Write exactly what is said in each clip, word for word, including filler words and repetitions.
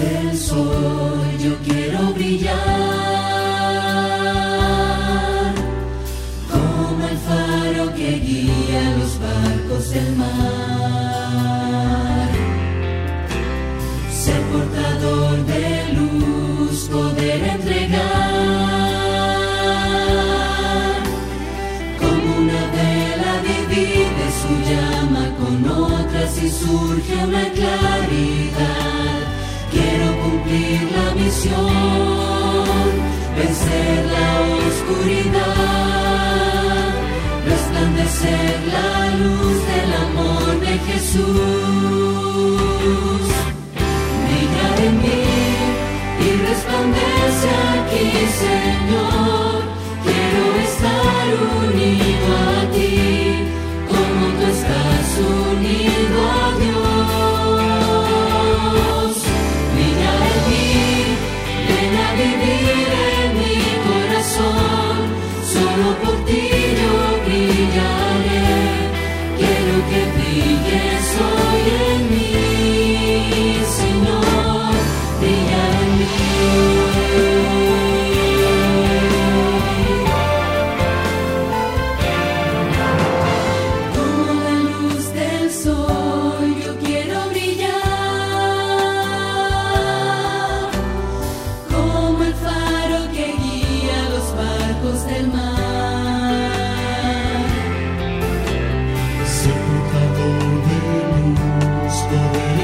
del sol yo quiero brillar, como el faro que guía los barcos del mar. Ser portador de luz, poder entregar, como una vela divide su llama con otras y surge una claridad. Quiero cumplir la misión, vencer la oscuridad, resplandecer la luz del amor de Jesús. Brilla en mí y resplandece aquí, Señor. Quiero estar unido a ti, como tú estás unido a Dios. Vivir en mi corazón, solo por ti yo brillaré. Quiero que brilles hoy en mí, Señor, brilla en mí. Como la luz del sol yo quiero brillar, del mar. Ser portador de luz, poder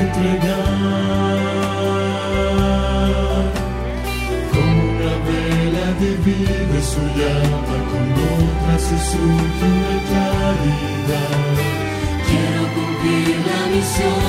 entregar, como una vela divide su llama con otras y surge una claridad. Quiero cumplir la misión,